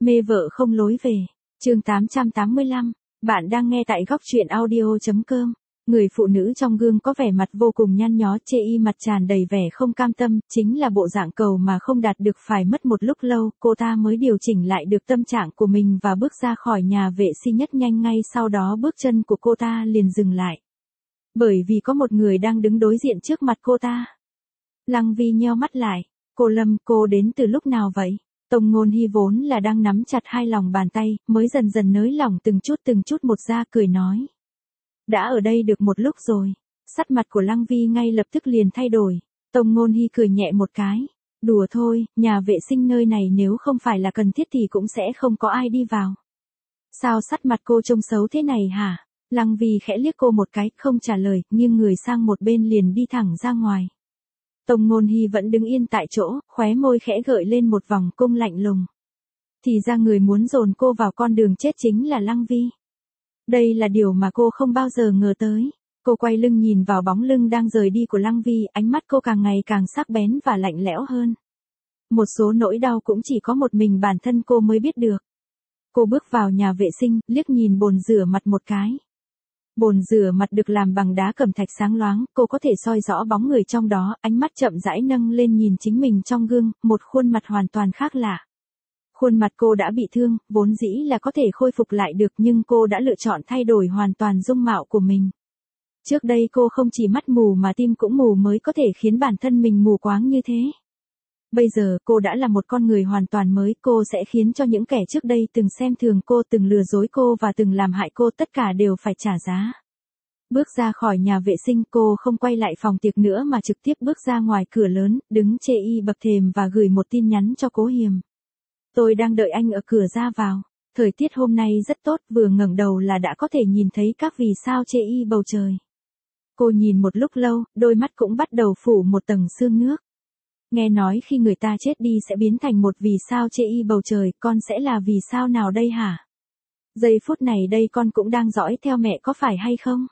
Mê vợ không lối về. Chương 885. Bạn đang nghe tại góc truyện audio.com. Người phụ nữ trong gương có vẻ mặt vô cùng nhăn nhó, chê y mặt tràn đầy vẻ không cam tâm, chính là bộ dạng cầu mà không đạt được, phải mất một lúc lâu, cô ta mới điều chỉnh lại được tâm trạng của mình và bước ra khỏi nhà vệ sinh nhất nhanh. Ngay sau đó bước chân của cô ta liền dừng lại. Bởi vì có một người đang đứng đối diện trước mặt cô ta. Lăng Vi nheo mắt lại. Cô Lâm, cô đến từ lúc nào vậy? Tông Ngôn Hy vốn là đang nắm chặt hai lòng bàn tay, mới dần dần nới lỏng từng chút một ra, cười nói. Đã ở đây được một lúc rồi. Sắc mặt của Lăng Vi ngay lập tức liền thay đổi. Tông Ngôn Hy cười nhẹ một cái. Đùa thôi, nhà vệ sinh nơi này nếu không phải là cần thiết thì cũng sẽ không có ai đi vào. Sao sắc mặt cô trông xấu thế này hả? Lăng Vi khẽ liếc cô một cái, không trả lời, nghiêng người sang một bên liền đi thẳng ra ngoài. Tông Ngôn Hy vẫn đứng yên tại chỗ, khóe môi khẽ gợi lên một vòng cung lạnh lùng. Thì ra người muốn dồn cô vào con đường chết chính là Lăng Vi. Đây là điều mà cô không bao giờ ngờ tới. Cô quay lưng nhìn vào bóng lưng đang rời đi của Lăng Vi, ánh mắt cô càng ngày càng sắc bén và lạnh lẽo hơn. Một số nỗi đau cũng chỉ có một mình bản thân cô mới biết được. Cô bước vào nhà vệ sinh, liếc nhìn bồn rửa mặt một cái. Bồn rửa mặt được làm bằng đá cẩm thạch sáng loáng, cô có thể soi rõ bóng người trong đó, ánh mắt chậm rãi nâng lên nhìn chính mình trong gương, một khuôn mặt hoàn toàn khác lạ. Khuôn mặt cô đã bị thương, vốn dĩ là có thể khôi phục lại được, nhưng cô đã lựa chọn thay đổi hoàn toàn dung mạo của mình. Trước đây cô không chỉ mắt mù mà tim cũng mù mới có thể khiến bản thân mình mù quáng như thế. Bây giờ cô đã là một con người hoàn toàn mới, cô sẽ khiến cho những kẻ trước đây từng xem thường cô, từng lừa dối cô và từng làm hại cô, tất cả đều phải trả giá. Bước ra khỏi nhà vệ sinh, cô không quay lại phòng tiệc nữa mà trực tiếp bước ra ngoài cửa lớn, đứng chê y bậc thềm và gửi một tin nhắn cho Cố Hiềm. Tôi đang đợi anh ở cửa ra vào. Thời tiết hôm nay rất tốt, vừa ngẩng đầu là đã có thể nhìn thấy các vì sao chê y bầu trời. Cô nhìn một lúc lâu, đôi mắt cũng bắt đầu phủ một tầng sương nước. Nghe nói khi người ta chết đi sẽ biến thành một vì sao chê y bầu trời, con sẽ là vì sao nào đây hả? Giây phút này đây con cũng đang dõi theo mẹ có phải hay không?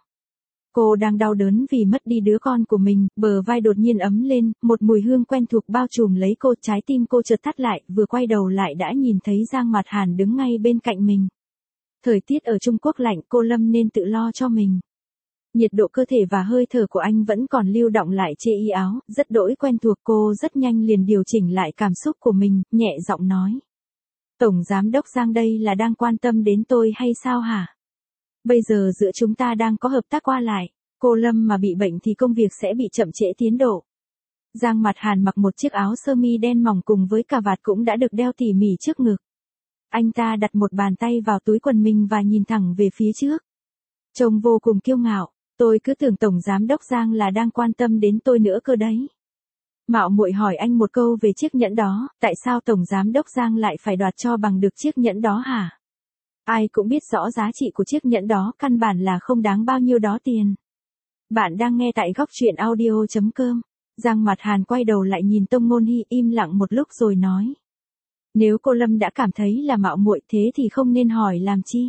Cô đang đau đớn vì mất đi đứa con của mình, bờ vai đột nhiên ấm lên, một mùi hương quen thuộc bao trùm lấy cô, trái tim cô chợt thắt lại, vừa quay đầu lại đã nhìn thấy Giang Mạt Hàn đứng ngay bên cạnh mình. Thời tiết ở Trung Quốc lạnh, cô Lâm nên tự lo cho mình. Nhiệt độ cơ thể và hơi thở của anh vẫn còn lưu động lại chê y áo, rất đỗi quen thuộc, cô rất nhanh liền điều chỉnh lại cảm xúc của mình, nhẹ giọng nói. Tổng Giám đốc Giang đây là đang quan tâm đến tôi hay sao hả? Bây giờ giữa chúng ta đang có hợp tác qua lại, cô Lâm mà bị bệnh thì công việc sẽ bị chậm trễ tiến độ. Giang Mạt Hàn mặc một chiếc áo sơ mi đen mỏng cùng với cà vạt cũng đã được đeo tỉ mỉ trước ngực. Anh ta đặt một bàn tay vào túi quần mình và nhìn thẳng về phía trước. Trông vô cùng kiêu ngạo, tôi cứ tưởng Tổng Giám đốc Giang là đang quan tâm đến tôi nữa cơ đấy. Mạo muội hỏi anh một câu về chiếc nhẫn đó, tại sao Tổng Giám đốc Giang lại phải đoạt cho bằng được chiếc nhẫn đó hả? Ai cũng biết rõ giá trị của chiếc nhẫn đó căn bản là không đáng bao nhiêu đó tiền. Bạn đang nghe tại góc truyện audio.com. Giang Mạt Hàn quay đầu lại nhìn Tông Ngôn Hy, im lặng một lúc rồi nói. Nếu cô Lâm đã cảm thấy là mạo muội thế thì không nên hỏi làm chi.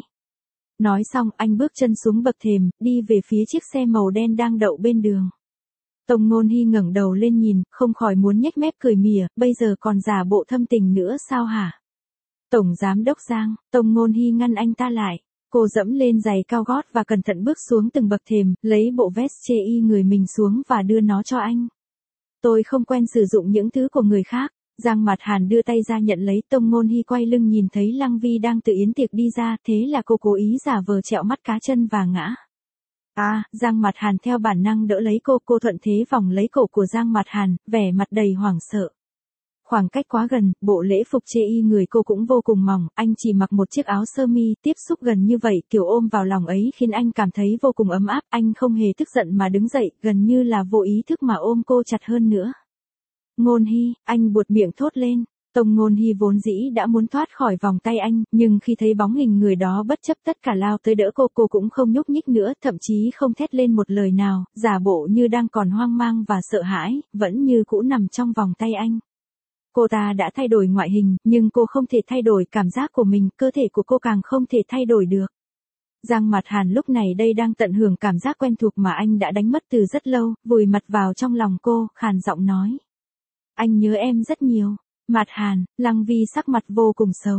Nói xong anh bước chân xuống bậc thềm, đi về phía chiếc xe màu đen đang đậu bên đường. Tông Ngôn Hy ngẩng đầu lên nhìn, không khỏi muốn nhếch mép cười mỉa, bây giờ còn giả bộ thâm tình nữa sao hả? Tổng Giám đốc Giang, Tông Ngôn Hy ngăn anh ta lại. Cô dẫm lên giày cao gót và cẩn thận bước xuống từng bậc thềm, lấy bộ vest chê y người mình xuống và đưa nó cho anh. Tôi không quen sử dụng những thứ của người khác. Giang Mạt Hàn đưa tay ra nhận lấy. Tông Ngôn Hy quay lưng nhìn thấy Lăng Vi đang từ yến tiệc đi ra, thế là cô cố ý giả vờ trẹo mắt cá chân và ngã. Giang Mạt Hàn theo bản năng đỡ lấy cô thuận thế vòng lấy cổ của Giang Mạt Hàn, vẻ mặt đầy hoảng sợ. Khoảng cách quá gần, bộ lễ phục chê y người cô cũng vô cùng mỏng, anh chỉ mặc một chiếc áo sơ mi, tiếp xúc gần như vậy, kiểu ôm vào lòng ấy khiến anh cảm thấy vô cùng ấm áp, anh không hề tức giận mà đứng dậy, gần như là vô ý thức mà ôm cô chặt hơn nữa. Ngôn Hy, anh buột miệng thốt lên. Tông Ngôn Hy vốn dĩ đã muốn thoát khỏi vòng tay anh, nhưng khi thấy bóng hình người đó bất chấp tất cả lao tới đỡ cô cũng không nhúc nhích nữa, thậm chí không thét lên một lời nào, giả bộ như đang còn hoang mang và sợ hãi, vẫn như cũ nằm trong vòng tay anh. Cô ta đã thay đổi ngoại hình, nhưng cô không thể thay đổi cảm giác của mình, cơ thể của cô càng không thể thay đổi được. Giang Mạt Hàn lúc này đây đang tận hưởng cảm giác quen thuộc mà anh đã đánh mất từ rất lâu, vùi mặt vào trong lòng cô, khàn giọng nói. Anh nhớ em rất nhiều. Mạt Hàn, Lăng Vi sắc mặt vô cùng xấu.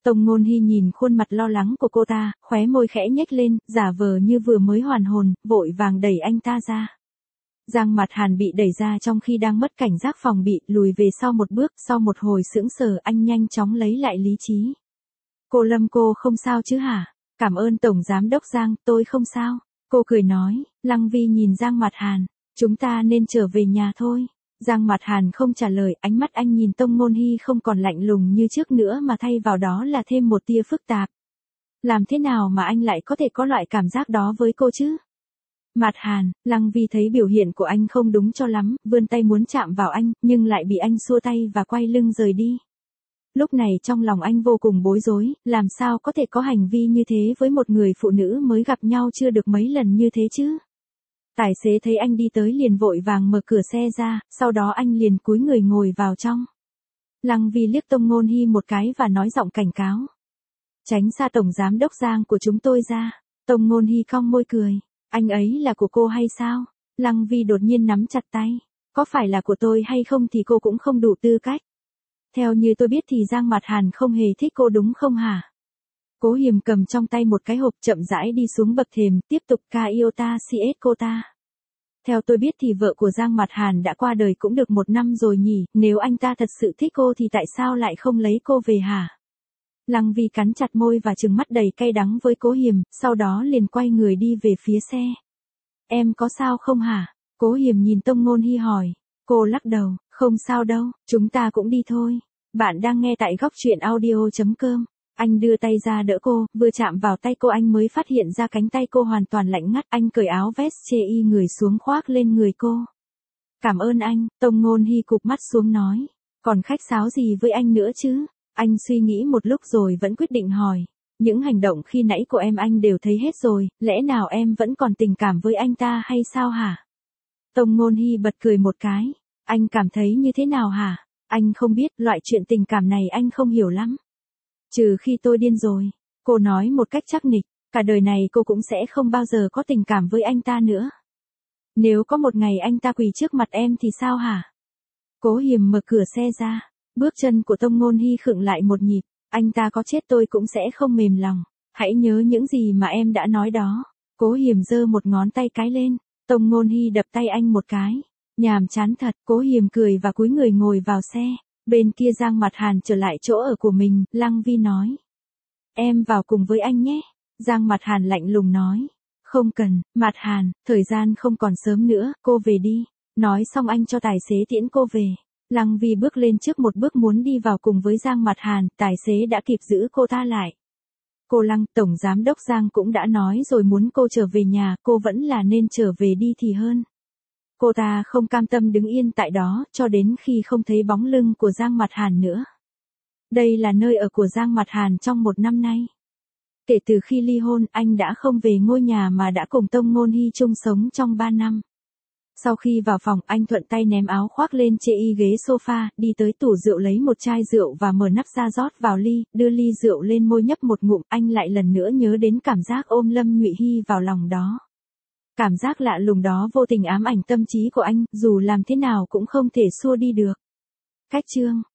Tông Ngôn Hy nhìn khuôn mặt lo lắng của cô ta, khóe môi khẽ nhếch lên, giả vờ như vừa mới hoàn hồn, vội vàng đẩy anh ta ra. Giang Mặt Hàn bị đẩy ra trong khi đang mất cảnh giác phòng bị, lùi về sau một bước, sau một hồi sững sờ anh nhanh chóng lấy lại lý trí. Cô Lâm, cô không sao chứ hả? Cảm ơn Tổng Giám Đốc Giang, tôi không sao. Cô cười nói. Lăng Vi nhìn Giang Mặt Hàn, chúng ta nên trở về nhà thôi. Giang Mặt Hàn không trả lời, ánh mắt anh nhìn Tông Ngôn Hy không còn lạnh lùng như trước nữa mà thay vào đó là thêm một tia phức tạp. Làm thế nào mà anh lại có thể có loại cảm giác đó với cô chứ? Mặt Hàn, Lăng Vi thấy biểu hiện của anh không đúng cho lắm, vươn tay muốn chạm vào anh, nhưng lại bị anh xua tay và quay lưng rời đi. Lúc này trong lòng anh vô cùng bối rối, làm sao có thể có hành vi như thế với một người phụ nữ mới gặp nhau chưa được mấy lần như thế chứ? Tài xế thấy anh đi tới liền vội vàng mở cửa xe ra, sau đó anh liền cúi người ngồi vào trong. Lăng Vi liếc Tông Ngôn Hy một cái và nói giọng cảnh cáo. Tránh xa Tổng Giám Đốc Giang của chúng tôi ra. Tông Ngôn Hy cong môi cười. Anh ấy là của cô hay sao? Lăng Vi đột nhiên nắm chặt tay. Có phải là của tôi hay không thì cô cũng không đủ tư cách. Theo như tôi biết thì Giang Mặt Hàn không hề thích cô đúng không hả? Cố Hiềm cầm trong tay một cái hộp chậm rãi đi xuống bậc thềm, tiếp tục ca yêu ta CS cô ta. Theo tôi biết thì vợ của Giang Mặt Hàn đã qua đời cũng được 1 năm rồi nhỉ, nếu anh ta thật sự thích cô thì tại sao lại không lấy cô về hả? Lăng Vi cắn chặt môi và trừng mắt đầy cay đắng với Cố Hiềm, sau đó liền quay người đi về phía xe. Em có sao không hả? Cố Hiềm nhìn Tông Ngôn Hy hỏi. Cô lắc đầu, không sao đâu, chúng ta cũng đi thôi. Bạn đang nghe tại góc truyện audio.com. Anh đưa tay ra đỡ cô, vừa chạm vào tay cô anh mới phát hiện ra cánh tay cô hoàn toàn lạnh ngắt. Anh cởi áo vest chê y người xuống khoác lên người cô. Cảm ơn anh, Tông Ngôn Hy cụp mắt xuống nói. Còn khách sáo gì với anh nữa chứ? Anh suy nghĩ một lúc rồi vẫn quyết định hỏi. Những hành động khi nãy của em anh đều thấy hết rồi, lẽ nào em vẫn còn tình cảm với anh ta hay sao hả? Tông Ngôn Hy bật cười một cái. Anh cảm thấy như thế nào hả? Anh không biết, loại chuyện tình cảm này anh không hiểu lắm. Trừ khi tôi điên rồi. Cô nói một cách chắc nịch, cả đời này cô cũng sẽ không bao giờ có tình cảm với anh ta nữa. Nếu có một ngày anh ta quỳ trước mặt em thì sao hả? Cố Hiềm mở cửa xe ra. Bước chân của Tông Ngôn Hy khựng lại một nhịp. Anh ta có chết tôi cũng sẽ không mềm lòng. Hãy nhớ những gì mà em đã nói đó. Cố Hiềm giơ một ngón tay cái lên. Tông Ngôn Hy đập tay anh một cái. Nhàm chán thật. Cố Hiềm cười và cúi người ngồi vào xe. Bên kia Giang Mặt Hàn trở lại chỗ ở của mình. Lăng Vi nói. Em vào cùng với anh nhé. Giang Mặt Hàn lạnh lùng nói. Không cần, Mặt Hàn, thời gian không còn sớm nữa, cô về đi. Nói xong anh cho tài xế tiễn cô về. Lăng Vi bước lên trước một bước muốn đi vào cùng với Giang Mặt Hàn, tài xế đã kịp giữ cô ta lại. Cô Lăng, Tổng Giám Đốc Giang cũng đã nói rồi muốn cô trở về nhà, cô vẫn là nên trở về đi thì hơn. Cô ta không cam tâm đứng yên tại đó, cho đến khi không thấy bóng lưng của Giang Mặt Hàn nữa. Đây là nơi ở của Giang Mặt Hàn trong 1 năm nay. Kể từ khi ly hôn, anh đã không về ngôi nhà mà đã cùng Tông Ngôn Hy chung sống trong 3 năm. Sau khi vào phòng, anh thuận tay ném áo khoác lên chê y ghế sofa, đi tới tủ rượu lấy một chai rượu và mở nắp ra rót vào ly, đưa ly rượu lên môi nhấp một ngụm, anh lại lần nữa nhớ đến cảm giác ôm Lâm Nhụy Hy vào lòng đó. Cảm giác lạ lùng đó vô tình ám ảnh tâm trí của anh, dù làm thế nào cũng không thể xua đi được. Cách chương